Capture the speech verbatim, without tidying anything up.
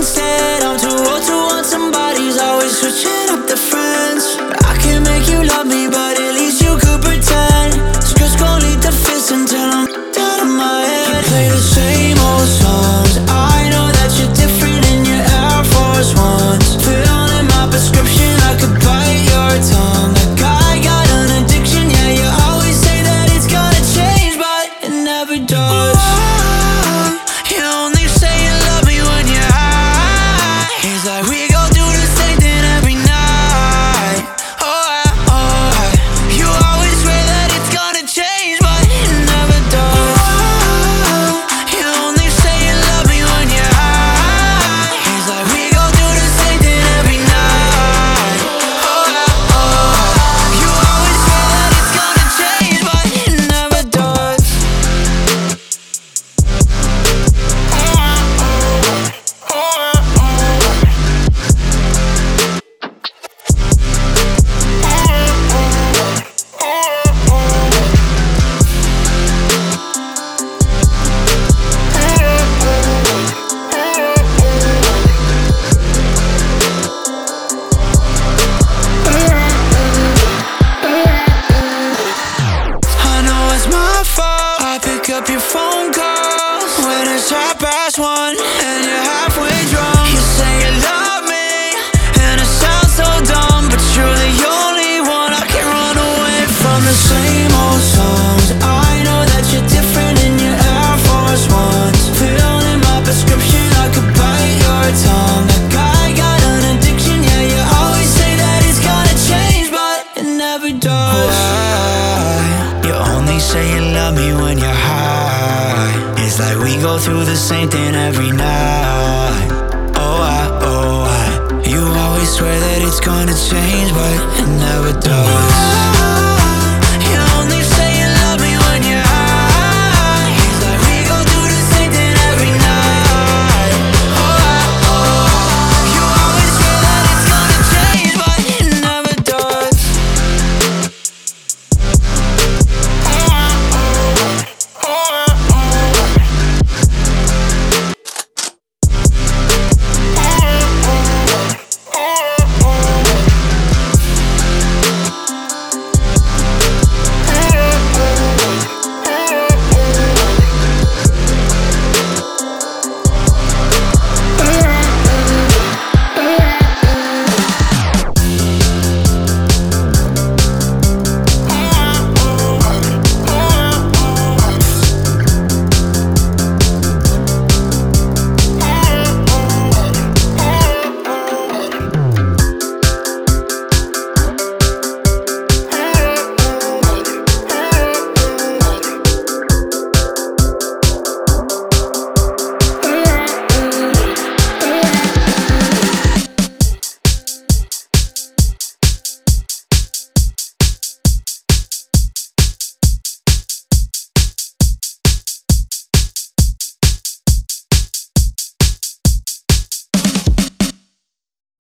instead. I'm too old to want somebody's always switching up the friends. I can't make you love me, but at least you could pretend. Just gon' lead the fist until I'm dead in my head. You play the same old songs. I know that you're different in your Air Force Ones. Filling my prescription, I could bite your tongue. Like I got an addiction, yeah, you always say that it's gonna change, but it never does. You only say you love me when you're high. It's like we go do the same thing every night. Oh, I, oh, I. You always swear that it's gonna change, but it never does. You only say you love me when you're high. It's like we go do the same thing every night. Oh, I, oh, I. You always swear that it's gonna change, but it never does. I know it's my fault. I pick up your phone calls when it's half past one and you're halfway drunk. You say you love me, and it sounds so dumb, but you're the only one I can run away from. The same old songs. I know that you're different in your Air Force Ones. Filling my prescription, I could bite your tongue. Like I got an addiction, yeah, you always say that it's gonna change, but it never does. Why? You only say you love me when you're high. It's like we go through the same thing every night. Oh, I, oh, I. You always swear that it's gonna change, but it never does.